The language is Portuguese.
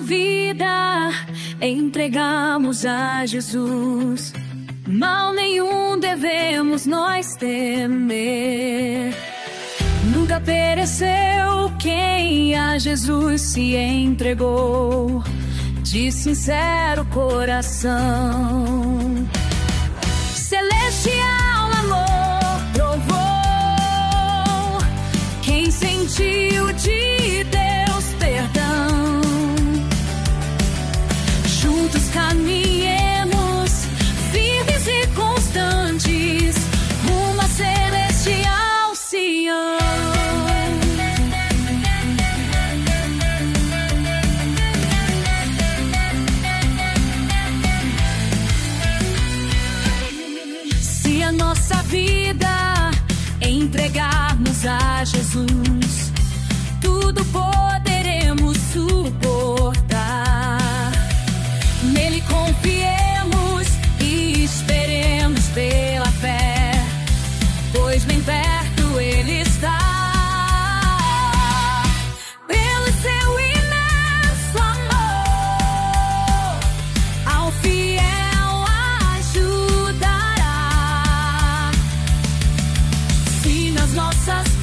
vida entregamos a Jesus, mal nenhum devemos nós temer. Nunca pereceu quem a Jesus se entregou, de sincero coração. Celestial amor provou quem sentiu de Deus perdão. Juntos caminhemos, firmes e constantes, rumo a celestial Sião. Se a nossa vida entregarmos a Jesus, tudo poderemos suportar. Nele confiemos e esperemos pela fé, pois bem perto Ele está. Pelo seu imenso amor, ao fiel ajudará. Se nas nossas